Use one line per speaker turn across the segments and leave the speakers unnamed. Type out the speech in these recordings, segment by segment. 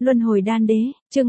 Luân hồi đan đế, chương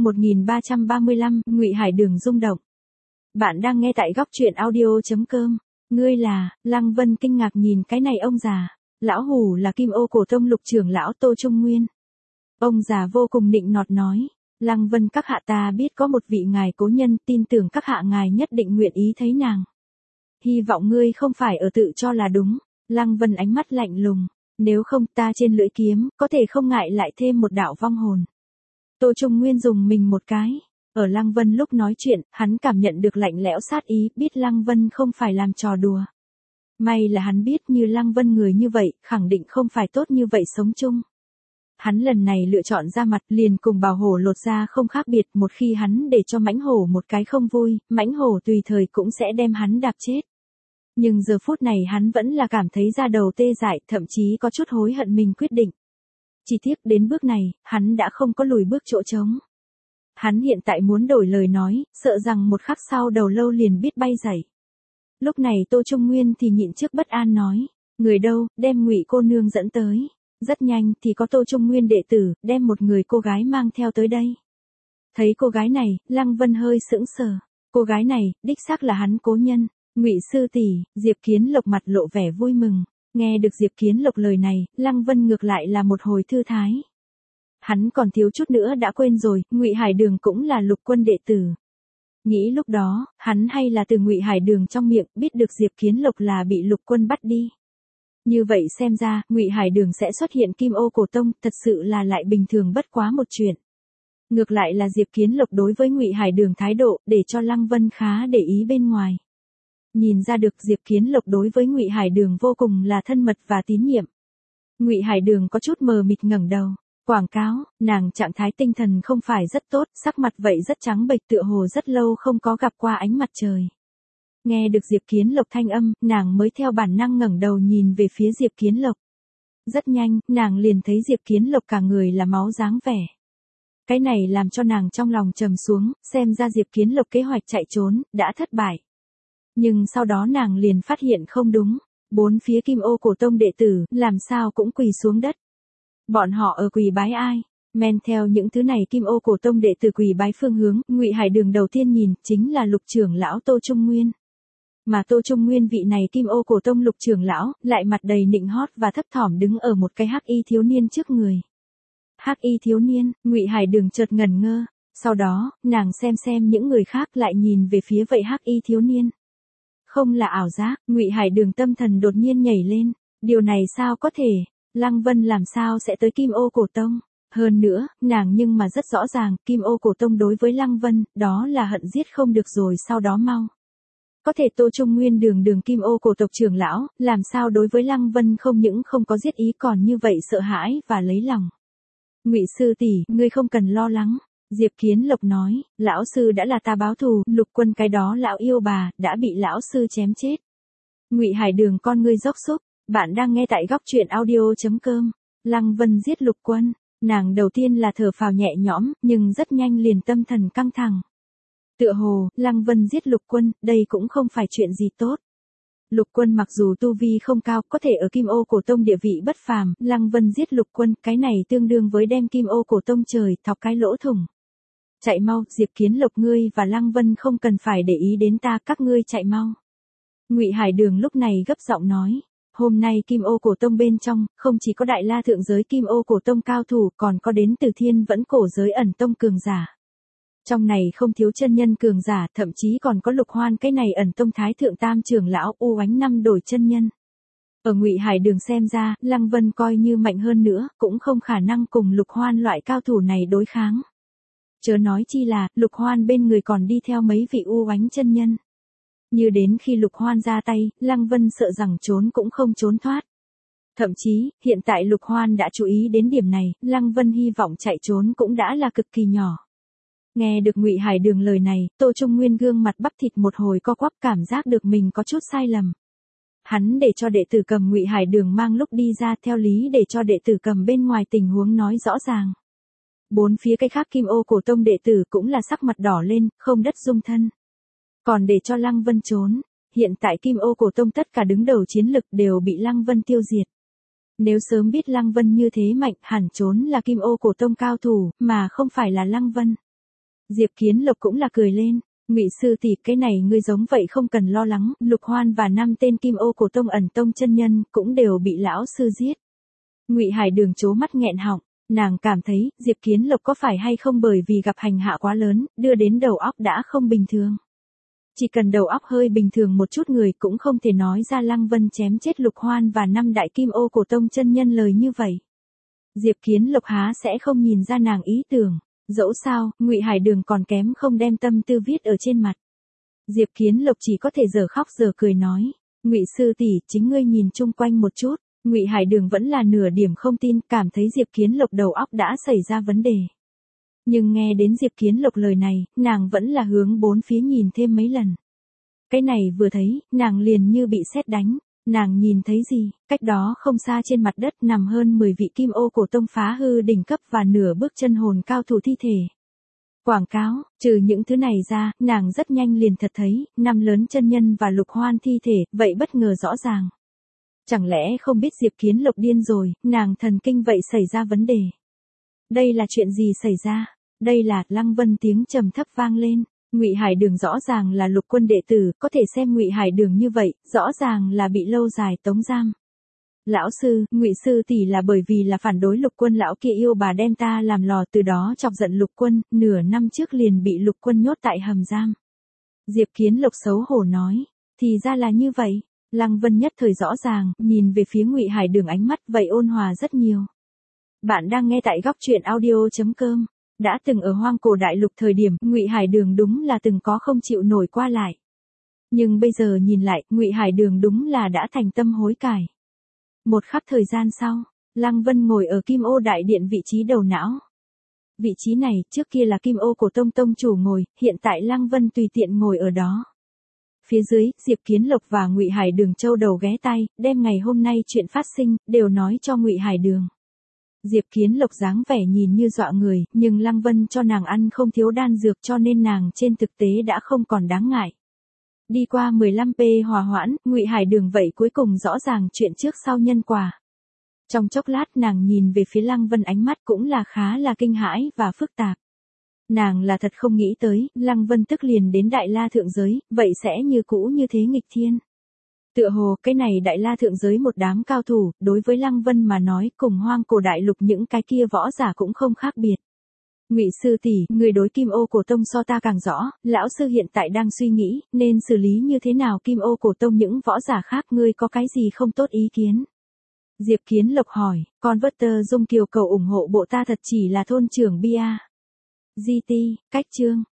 1335, Ngụy Hải Đường rung động. Bạn đang nghe tại góc truyện audio.com. Ngươi là, Lăng Vân kinh ngạc nhìn cái này ông già. Lão hủ là Kim Ô Cổ Tông Lục trưởng lão Tô Trung Nguyên. Ông già vô cùng nịnh nọt nói. Lăng Vân các hạ ta biết có một vị ngài cố nhân, tin tưởng các hạ ngài nhất định nguyện ý thấy nàng. Hy vọng ngươi không phải ở tự cho là đúng. Lăng Vân ánh mắt lạnh lùng. Nếu không ta trên lưỡi kiếm, có thể không ngại lại thêm một đạo vong hồn. Tô Trung Nguyên dùng mình một cái. Ở Lăng Vân lúc nói chuyện, hắn cảm nhận được lạnh lẽo sát ý, biết Lăng Vân không phải làm trò đùa. May là hắn biết như Lăng Vân người như vậy, khẳng định không phải tốt như vậy sống chung. Hắn lần này lựa chọn ra mặt liền cùng bào hổ lột ra không khác biệt, một khi hắn để cho mãnh hổ một cái không vui, mãnh hổ tùy thời cũng sẽ đem hắn đạp chết. Nhưng giờ phút này hắn vẫn là cảm thấy da đầu tê dại, thậm chí có chút hối hận mình quyết định. Chỉ tiếc đến bước này, hắn đã không có lùi bước chỗ trống. Hắn hiện tại muốn đổi lời nói, sợ rằng một khắc sau đầu lâu liền biết bay dậy. Lúc này Tô Trung Nguyên thì nhịn trước bất an nói, người đâu, đem Ngụy cô nương dẫn tới. Rất nhanh thì có Tô Trung Nguyên đệ tử, đem một người cô gái mang theo tới đây. Thấy cô gái này, Lăng Vân hơi sững sờ. Cô gái này, đích xác là hắn cố nhân, Ngụy sư tỷ. Diệp Kiến Lộc mặt lộ vẻ vui mừng. Nghe được Diệp Kiến Lộc lời này, Lăng Vân ngược lại là một hồi thư thái. Hắn còn thiếu chút nữa đã quên rồi, Ngụy Hải Đường cũng là Lục Quân đệ tử. Nghĩ lúc đó, hắn hay là từ Ngụy Hải Đường trong miệng biết được Diệp Kiến Lộc là bị Lục Quân bắt đi. Như vậy xem ra, Ngụy Hải Đường sẽ xuất hiện Kim Ô Cổ Tông, thật sự là lại bình thường bất quá một chuyện. Ngược lại là Diệp Kiến Lộc đối với Ngụy Hải Đường thái độ, để cho Lăng Vân khá để ý bên ngoài. Nhìn ra được Diệp Kiến Lộc đối với Ngụy Hải Đường vô cùng là thân mật và tín nhiệm. Ngụy Hải Đường có chút mờ mịt ngẩng đầu. Quảng cáo, nàng trạng thái tinh thần không phải rất tốt, sắc mặt vậy rất trắng bệch, tựa hồ rất lâu không có gặp qua ánh mặt trời. Nghe được Diệp Kiến Lộc thanh âm, nàng mới theo bản năng ngẩng đầu nhìn về phía Diệp Kiến Lộc. Rất nhanh, nàng liền thấy Diệp Kiến Lộc cả người là máu dáng vẻ. Cái này làm cho nàng trong lòng trầm xuống, xem ra Diệp Kiến Lộc kế hoạch chạy trốn, đã thất bại. Nhưng sau đó nàng liền phát hiện không đúng, bốn phía Kim Ô Cổ Tông đệ tử, làm sao cũng quỳ xuống đất. Bọn họ ở quỳ bái ai? Men theo những thứ này Kim Ô Cổ Tông đệ tử quỳ bái phương hướng, Ngụy Hải Đường đầu tiên nhìn, chính là Lục trưởng lão Tô Trung Nguyên. Mà Tô Trung Nguyên vị này Kim Ô Cổ Tông Lục trưởng lão, lại mặt đầy nịnh hót và thấp thỏm đứng ở một cái hắc y thiếu niên trước người. Hắc y thiếu niên, Ngụy Hải Đường chợt ngẩn ngơ, sau đó, nàng xem những người khác lại nhìn về phía vậy hắc y thiếu niên. Không là ảo giác, Ngụy Hải Đường tâm thần đột nhiên nhảy lên, điều này sao có thể? Lăng Vân làm sao sẽ tới Kim Ô Cổ Tông? Hơn nữa, nàng nhưng mà rất rõ ràng, Kim Ô Cổ Tông đối với Lăng Vân, đó là hận giết không được rồi sau đó mau. Có thể Tô Trung Nguyên đường Kim Ô Cổ tộc trưởng lão, làm sao đối với Lăng Vân không những không có giết ý còn như vậy sợ hãi và lấy lòng. Ngụy sư tỷ, ngươi không cần lo lắng. Diệp Kiến Lộc nói, lão sư đã là ta báo thù, Lục Quân cái đó lão yêu bà, đã bị lão sư chém chết. Ngụy Hải Đường con ngươi dốc xúc. Bạn đang nghe tại góc truyện audio.com. Lăng Vân giết Lục Quân, nàng đầu tiên là thở phào nhẹ nhõm, nhưng rất nhanh liền tâm thần căng thẳng. Tựa hồ, Lăng Vân giết Lục Quân, đây cũng không phải chuyện gì tốt. Lục Quân mặc dù tu vi không cao, có thể ở Kim Ô Cổ Tông địa vị bất phàm, Lăng Vân giết Lục Quân, cái này tương đương với đem Kim Ô Cổ Tông trời thọc cái lỗ thủng. Chạy mau, Diệp Kiến Lộc ngươi và Lăng Vân không cần phải để ý đến ta, các ngươi chạy mau. Ngụy Hải Đường lúc này gấp giọng nói. Hôm nay Kim Ô Cổ Tông bên trong, không chỉ có đại la thượng giới Kim Ô Cổ Tông cao thủ, còn có đến từ Thiên Vẫn cổ giới ẩn tông cường giả. Trong này không thiếu chân nhân cường giả, thậm chí còn có Lục Hoan cái này ẩn tông thái thượng tam trưởng lão U Oánh năm đổi chân nhân. Ở Ngụy Hải Đường xem ra, Lăng Vân coi như mạnh hơn nữa, cũng không khả năng cùng Lục Hoan loại cao thủ này đối kháng. Chớ nói chi là, Lục Hoan bên người còn đi theo mấy vị U Oánh chân nhân. Như đến khi Lục Hoan ra tay, Lăng Vân sợ rằng trốn cũng không trốn thoát. Thậm chí, hiện tại Lục Hoan đã chú ý đến điểm này, Lăng Vân hy vọng chạy trốn cũng đã là cực kỳ nhỏ. Nghe được Ngụy Hải Đường lời này, Tô Trung Nguyên gương mặt bắp thịt một hồi co quắp, cảm giác được mình có chút sai lầm. Hắn để cho đệ tử cầm Ngụy Hải Đường mang lúc đi ra, theo lý để cho đệ tử cầm bên ngoài tình huống nói rõ ràng. Bốn phía cái khác Kim Ô Cổ Tông đệ tử cũng là sắc mặt đỏ lên, không đất dung thân. Còn để cho Lăng Vân trốn, hiện tại Kim Ô Cổ Tông tất cả đứng đầu chiến lực đều bị Lăng Vân tiêu diệt. Nếu sớm biết Lăng Vân như thế mạnh, hẳn trốn là Kim Ô cổ tông cao thủ, mà không phải là Lăng Vân. Diệp Kiến Lộc cũng là cười lên, Ngụy sư tỷ, cái này ngươi giống vậy không cần lo lắng, Lục Hoan và 5 tên Kim Ô cổ tông ẩn tông chân nhân cũng đều bị lão sư giết. Ngụy Hải Đường trố mắt nghẹn họng, nàng cảm thấy Diệp Kiến Lộc có phải hay không bởi vì gặp hành hạ quá lớn, đưa đến đầu óc đã không bình thường. Chỉ cần đầu óc hơi bình thường một chút người cũng không thể nói ra Lăng Vân chém chết Lục Hoan và 5 đại Kim Ô cổ tông chân nhân lời như vậy. Diệp Kiến Lộc há sẽ không nhìn ra nàng ý tưởng, dẫu sao, Ngụy Hải Đường còn kém không đem tâm tư viết ở trên mặt. Diệp Kiến Lộc chỉ có thể giờ khóc giờ cười nói, Ngụy sư tỷ, chính ngươi nhìn chung quanh một chút. Ngụy Hải Đường vẫn là nửa điểm không tin, cảm thấy Diệp Kiến Lộc đầu óc đã xảy ra vấn đề. Nhưng nghe đến Diệp Kiến Lộc lời này, nàng vẫn là hướng bốn phía nhìn thêm mấy lần. Cái này vừa thấy, nàng liền như bị sét đánh. Nàng nhìn thấy gì? Cách đó không xa trên mặt đất nằm hơn 10 vị Kim Ô cổ tông phá hư đỉnh cấp và nửa bước chân hồn cao thủ thi thể. Quảng cáo, trừ những thứ này ra, nàng rất nhanh liền thật thấy, 5 lớn chân nhân và Lục Hoan thi thể, vậy bất ngờ rõ ràng. Chẳng lẽ không biết Diệp Kiến Lộc điên rồi, nàng thần kinh vậy xảy ra vấn đề. Đây là chuyện gì xảy ra? Đây là, Lăng Vân tiếng trầm thấp vang lên. Ngụy Hải Đường rõ ràng là lục quân đệ tử, có thể xem Ngụy Hải Đường như vậy, rõ ràng là bị lâu dài tống giam. Lão sư, Ngụy sư tỷ là bởi vì là phản đối lục quân lão kia yêu bà đem ta làm lò, từ đó chọc giận lục quân, nửa năm trước liền bị lục quân nhốt tại hầm giam. Diệp Kiến Lộc xấu hổ nói, thì ra là như vậy. Lăng Vân nhất thời rõ ràng, nhìn về phía Ngụy Hải Đường ánh mắt vậy ôn hòa rất nhiều. Bạn đang nghe tại góc truyện audio.com. Đã từng ở Hoang Cổ Đại Lục thời điểm, Ngụy Hải Đường đúng là từng có không chịu nổi qua lại. Nhưng bây giờ nhìn lại, Ngụy Hải Đường đúng là đã thành tâm hối cải. Một khắc thời gian sau, Lăng Vân ngồi ở Kim Ô Đại Điện vị trí đầu não. Vị trí này, trước kia là Kim Ô cổ tông tông chủ ngồi, hiện tại Lăng Vân tùy tiện ngồi ở đó. Phía dưới, Diệp Kiến Lộc và Ngụy Hải Đường châu đầu ghé tai, đem ngày hôm nay chuyện phát sinh, đều nói cho Ngụy Hải Đường. Diệp Kiến Lộc dáng vẻ nhìn như dọa người, nhưng Lăng Vân cho nàng ăn không thiếu đan dược cho nên nàng trên thực tế đã không còn đáng ngại. Đi qua 15p hòa hoãn, Ngụy Hải Đường vậy cuối cùng rõ ràng chuyện trước sau nhân quả. Trong chốc lát nàng nhìn về phía Lăng Vân ánh mắt cũng là khá là kinh hãi và phức tạp. Nàng là thật không nghĩ tới, Lăng Vân tức liền đến Đại La Thượng Giới, vậy sẽ như cũ như thế nghịch thiên. Tựa hồ, cái này Đại La Thượng Giới một đám cao thủ, đối với Lăng Vân mà nói, cùng Hoang Cổ Đại Lục những cái kia võ giả cũng không khác biệt. Ngụy sư tỷ, người đối Kim Ô cổ tông so ta càng rõ, lão sư hiện tại đang suy nghĩ, nên xử lý như thế nào Kim Ô cổ tông những võ giả khác, ngươi có cái gì không tốt ý kiến? Diệp Kiến Lộc hỏi, Converter Dung Kiều cầu ủng hộ bộ ta thật chỉ là thôn trưởng Bia. GT, cách chương.